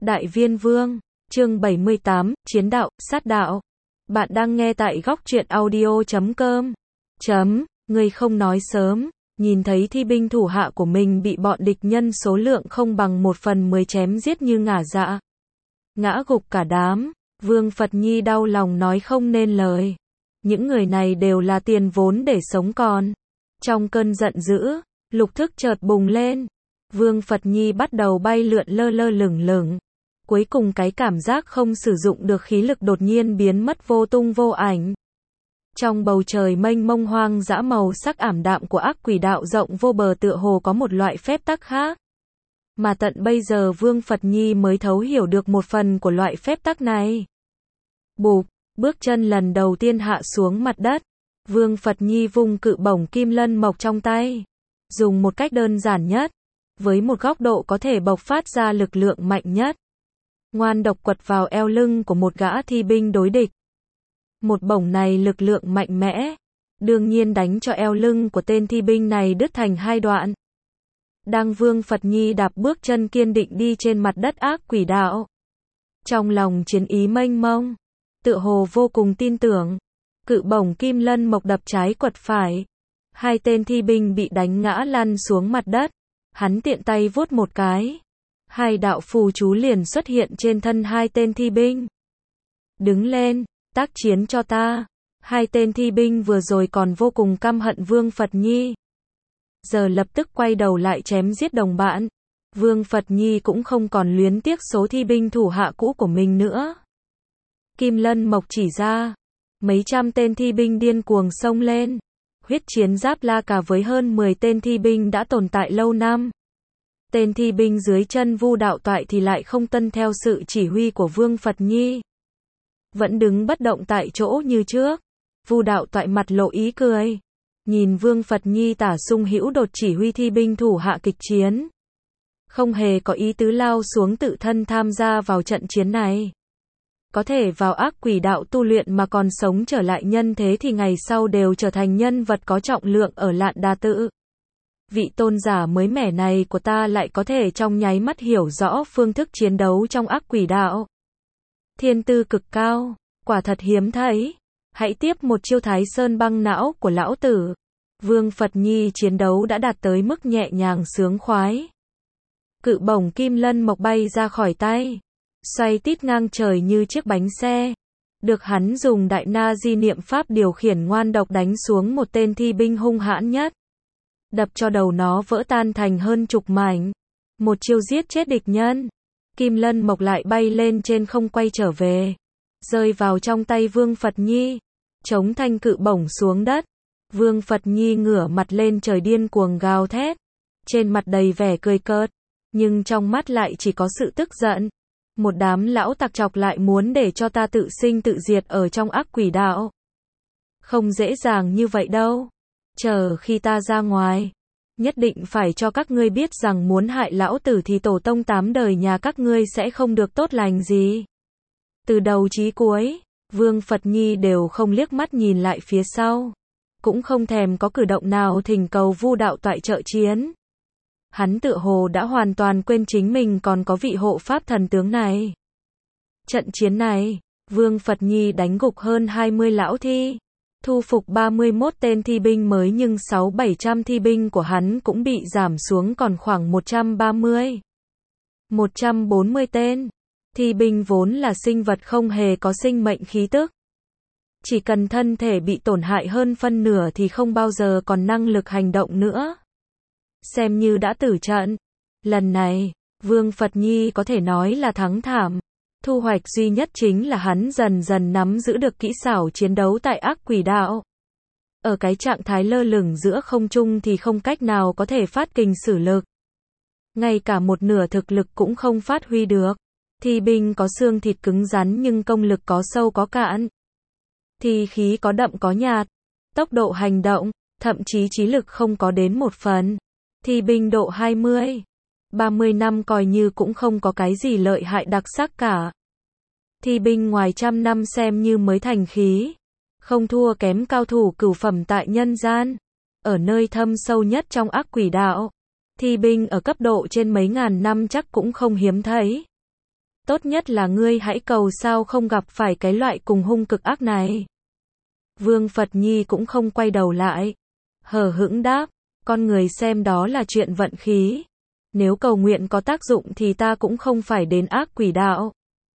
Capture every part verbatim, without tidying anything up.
Đại Viên Vương, chương bảy mươi tám, Chiến đạo, sát đạo. Bạn đang nghe tại góc truyện audio chấm com. Chấm, người không nói sớm, nhìn thấy thi binh thủ hạ của mình bị bọn địch nhân số lượng không bằng một phần mười chém giết như ngả dạ. Ngã gục cả đám, Vương Phật Nhi đau lòng nói không nên lời. Những người này đều là tiền vốn để sống còn. Trong cơn giận dữ, lục thức chợt bùng lên. Vương Phật Nhi bắt đầu bay lượn lơ lơ lửng lửng. Cuối cùng cái cảm giác không sử dụng được khí lực đột nhiên biến mất vô tung vô ảnh. Trong bầu trời mênh mông hoang dã màu sắc ảm đạm của ác quỷ đạo rộng vô bờ tựa hồ có một loại phép tắc khác. Mà tận bây giờ Vương Phật Nhi mới thấu hiểu được một phần của loại phép tắc này. Bụp, bước chân lần đầu tiên hạ xuống mặt đất. Vương Phật Nhi vung cự bổng kim lân mộc trong tay. Dùng một cách đơn giản nhất. Với một góc độ có thể bộc phát ra lực lượng mạnh nhất. Ngoan độc quật vào eo lưng của một gã thi binh đối địch. Một bổng này lực lượng mạnh mẽ. Đương nhiên đánh cho eo lưng của tên thi binh này đứt thành hai đoạn. Đang Vương Phật Nhi đạp bước chân kiên định đi trên mặt đất ác quỷ đạo. Trong lòng chiến ý mênh mông. Tựa hồ vô cùng tin tưởng. Cự bổng kim lân mộc đập trái quật phải. Hai tên thi binh bị đánh ngã lăn xuống mặt đất. Hắn tiện tay vuốt một cái. Hai đạo phù chú liền xuất hiện trên thân hai tên thi binh. Đứng lên, tác chiến cho ta. Hai tên thi binh vừa rồi còn vô cùng căm hận Vương Phật Nhi. Giờ lập tức quay đầu lại chém giết đồng bạn. Vương Phật Nhi cũng không còn luyến tiếc số thi binh thủ hạ cũ của mình nữa. Kim Lân Mộc chỉ ra. Mấy trăm tên thi binh điên cuồng xông lên. Huyết chiến giáp la cả với hơn mười tên thi binh đã tồn tại lâu năm. Tên thi binh dưới chân Vu đạo toại thì lại không tuân theo sự chỉ huy của Vương Phật Nhi. Vẫn đứng bất động tại chỗ như trước. Vu đạo toại mặt lộ ý cười. Nhìn Vương Phật Nhi tả sung hữu đột chỉ huy thi binh thủ hạ kịch chiến. Không hề có ý tứ lao xuống tự thân tham gia vào trận chiến này. Có thể vào ác quỷ đạo tu luyện mà còn sống trở lại nhân thế thì ngày sau đều trở thành nhân vật có trọng lượng ở Lạn Đà Tự. Vị tôn giả mới mẻ này của ta lại có thể trong nháy mắt hiểu rõ phương thức chiến đấu trong ác quỷ đạo. Thiên tư cực cao, quả thật hiếm thấy. Hãy tiếp một chiêu Thái Sơn băng não của lão tử. Vương Phật Nhi chiến đấu đã đạt tới mức nhẹ nhàng sướng khoái. Cự bổng kim lân mộc bay ra khỏi tay. Xoay tít ngang trời như chiếc bánh xe. Được hắn dùng đại na di niệm pháp điều khiển ngoan độc đánh xuống một tên thi binh hung hãn nhất. Đập cho đầu nó vỡ tan thành hơn chục mảnh. Một chiêu giết chết địch nhân. Kim lân mộc lại bay lên trên không quay trở về. Rơi vào trong tay Vương Phật Nhi. Chống thanh cự bổng xuống đất. Vương Phật Nhi ngửa mặt lên trời điên cuồng gào thét. Trên mặt đầy vẻ cười cợt. Nhưng trong mắt lại chỉ có sự tức giận. Một đám lão tặc chọc lại muốn để cho ta tự sinh tự diệt ở trong ác quỷ đạo. Không dễ dàng như vậy đâu. Chờ khi ta ra ngoài. Nhất định phải cho các ngươi biết rằng muốn hại lão tử thì tổ tông tám đời nhà các ngươi sẽ không được tốt lành gì. Từ đầu chí cuối, Vương Phật Nhi đều không liếc mắt nhìn lại phía sau. Cũng không thèm có cử động nào thỉnh cầu Vu đạo toại trợ chiến. Hắn tựa hồ đã hoàn toàn quên chính mình còn có vị hộ pháp thần tướng này. Trận chiến này, Vương Phật Nhi đánh gục hơn hai mươi lão thi. Thu phục ba mươi mốt tên thi binh mới nhưng sáu bảy trăm thi binh của hắn cũng bị giảm xuống còn khoảng một trăm ba mươi. một trăm bốn mươi tên. Thi binh vốn là sinh vật không hề có sinh mệnh khí tức. Chỉ cần thân thể bị tổn hại hơn phân nửa thì không bao giờ còn năng lực hành động nữa. Xem như đã tử trận. Lần này, Vương Phật Nhi có thể nói là thắng thảm. Thu hoạch duy nhất chính là hắn dần dần nắm giữ được kỹ xảo chiến đấu tại ác quỷ đạo. Ở cái trạng thái lơ lửng giữa không trung thì không cách nào có thể phát kình sử lực. Ngay cả một nửa thực lực cũng không phát huy được. Thi binh có xương thịt cứng rắn nhưng công lực có sâu có cạn. Thi khí có đậm có nhạt. Tốc độ hành động, thậm chí trí lực không có đến một phần. Thi binh độ hai mươi, ba mươi năm coi như cũng không có cái gì lợi hại đặc sắc cả. Thi binh ngoài trăm năm xem như mới thành khí. Không thua kém cao thủ cửu phẩm tại nhân gian. Ở nơi thâm sâu nhất trong ác quỷ đạo. Thi binh ở cấp độ trên mấy ngàn năm chắc cũng không hiếm thấy. Tốt nhất là ngươi hãy cầu sao không gặp phải cái loại cùng hung cực ác này. Vương Phật Nhi cũng không quay đầu lại. Hờ hững đáp, con người xem đó là chuyện vận khí. Nếu cầu nguyện có tác dụng thì ta cũng không phải đến ác quỷ đạo.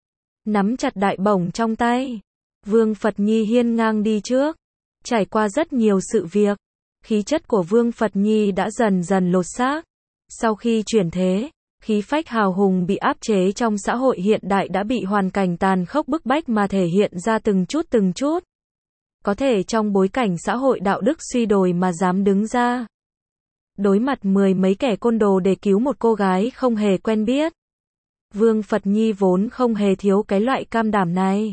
Nắm chặt đại bổng trong tay, Vương Phật Nhi hiên ngang đi trước. Trải qua rất nhiều sự việc, khí chất của Vương Phật Nhi đã dần dần lột xác. Sau khi chuyển thế, khí phách hào hùng bị áp chế trong xã hội hiện đại đã bị hoàn cảnh tàn khốc bức bách mà thể hiện ra từng chút từng chút. Có thể trong bối cảnh xã hội đạo đức suy đồi mà dám đứng ra. Đối mặt mười mấy kẻ côn đồ để cứu một cô gái không hề quen biết. Vương Phật Nhi vốn không hề thiếu cái loại cam đảm này.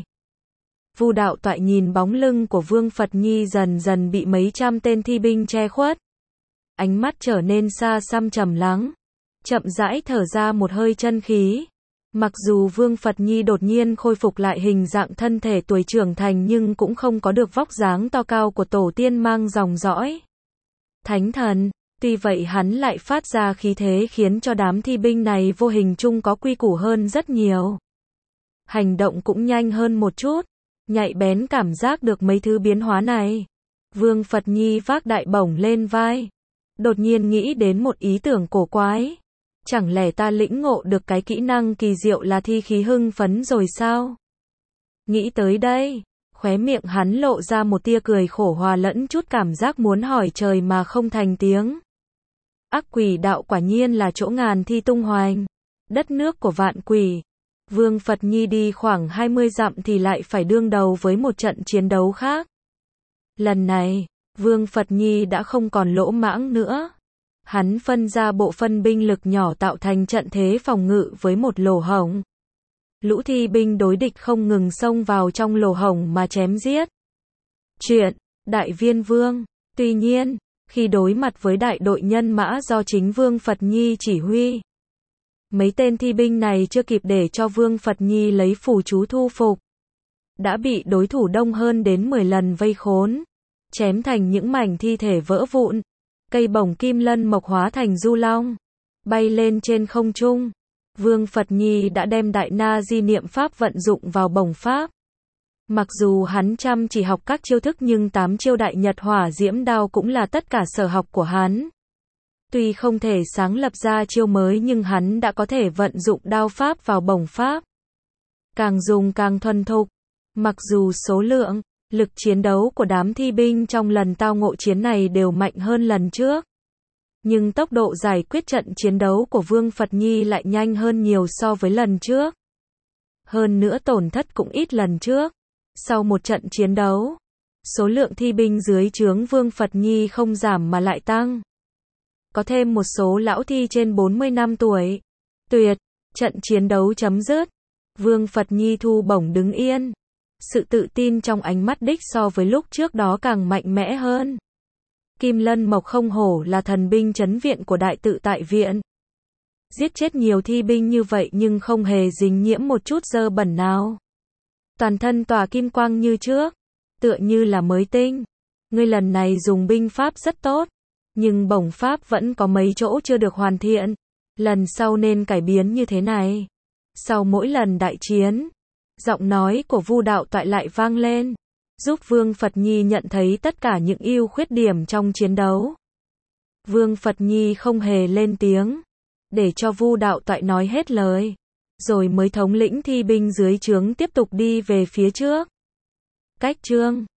Vu Đạo Toại nhìn bóng lưng của Vương Phật Nhi dần dần bị mấy trăm tên thi binh che khuất. Ánh mắt trở nên xa xăm trầm lắng. Chậm rãi thở ra một hơi chân khí. Mặc dù Vương Phật Nhi đột nhiên khôi phục lại hình dạng thân thể tuổi trưởng thành nhưng cũng không có được vóc dáng to cao của tổ tiên mang dòng dõi thánh thần. Tuy vậy hắn lại phát ra khí thế khiến cho đám thi binh này vô hình chung có quy củ hơn rất nhiều. Hành động cũng nhanh hơn một chút. Nhạy bén cảm giác được mấy thứ biến hóa này. Vương Phật Nhi vác đại bổng lên vai. Đột nhiên nghĩ đến một ý tưởng cổ quái. Chẳng lẽ ta lĩnh ngộ được cái kỹ năng kỳ diệu là thi khí hưng phấn rồi sao? Nghĩ tới đây, khóe miệng hắn lộ ra một tia cười khổ hòa lẫn chút cảm giác muốn hỏi trời mà không thành tiếng. Ác quỷ đạo quả nhiên là chỗ ngàn thi tung hoành. Đất nước của vạn quỷ. Vương Phật Nhi đi khoảng hai mươi dặm thì lại phải đương đầu với một trận chiến đấu khác. Lần này, Vương Phật Nhi đã không còn lỗ mãng nữa. Hắn phân ra bộ phân binh lực nhỏ tạo thành trận thế phòng ngự với một lỗ hổng. Lũ thi binh đối địch không ngừng xông vào trong lỗ hổng mà chém giết. Chuyện, Đại Viên Vương. Tuy nhiên, khi đối mặt với đại đội nhân mã do chính Vương Phật Nhi chỉ huy, mấy tên thi binh này chưa kịp để cho Vương Phật Nhi lấy phù chú thu phục. Đã bị đối thủ đông hơn đến mười lần vây khốn. Chém thành những mảnh thi thể vỡ vụn. Cây bổng kim lân mộc hóa thành du long. Bay lên trên không trung. Vương Phật Nhi đã đem đại na di niệm pháp vận dụng vào bổng pháp. Mặc dù hắn chăm chỉ học các chiêu thức nhưng tám chiêu đại nhật hỏa diễm đao cũng là tất cả sở học của hắn. Tuy không thể sáng lập ra chiêu mới nhưng hắn đã có thể vận dụng đao pháp vào bổng pháp. Càng dùng càng thuần thục. Mặc dù số lượng, lực chiến đấu của đám thi binh trong lần tao ngộ chiến này đều mạnh hơn lần trước. Nhưng tốc độ giải quyết trận chiến đấu của Vương Phật Nhi lại nhanh hơn nhiều so với lần trước. Hơn nữa tổn thất cũng ít lần trước. Sau một trận chiến đấu, số lượng thi binh dưới trướng Vương Phật Nhi không giảm mà lại tăng. Có thêm một số lão thi trên bốn mươi năm tuổi. Tuyệt, trận chiến đấu chấm dứt. Vương Phật Nhi thu bổng đứng yên. Sự tự tin trong ánh mắt đích so với lúc trước đó càng mạnh mẽ hơn. Kim Lân Mộc không hổ là thần binh trấn viện của Đại Tự Tại Viện. Giết chết nhiều thi binh như vậy nhưng không hề dính nhiễm một chút dơ bẩn nào. Toàn thân tỏa kim quang như trước, tựa như là mới tinh. Ngươi lần này dùng binh pháp rất tốt, nhưng bổng pháp vẫn có mấy chỗ chưa được hoàn thiện. Lần sau nên cải biến như thế này. Sau mỗi lần đại chiến, giọng nói của Vu Đạo Toại lại vang lên, giúp Vương Phật Nhi nhận thấy tất cả những ưu khuyết điểm trong chiến đấu. Vương Phật Nhi không hề lên tiếng, để cho Vu Đạo Toại nói hết lời, rồi mới thống lĩnh thi binh dưới trướng tiếp tục đi về phía trước. Cách chương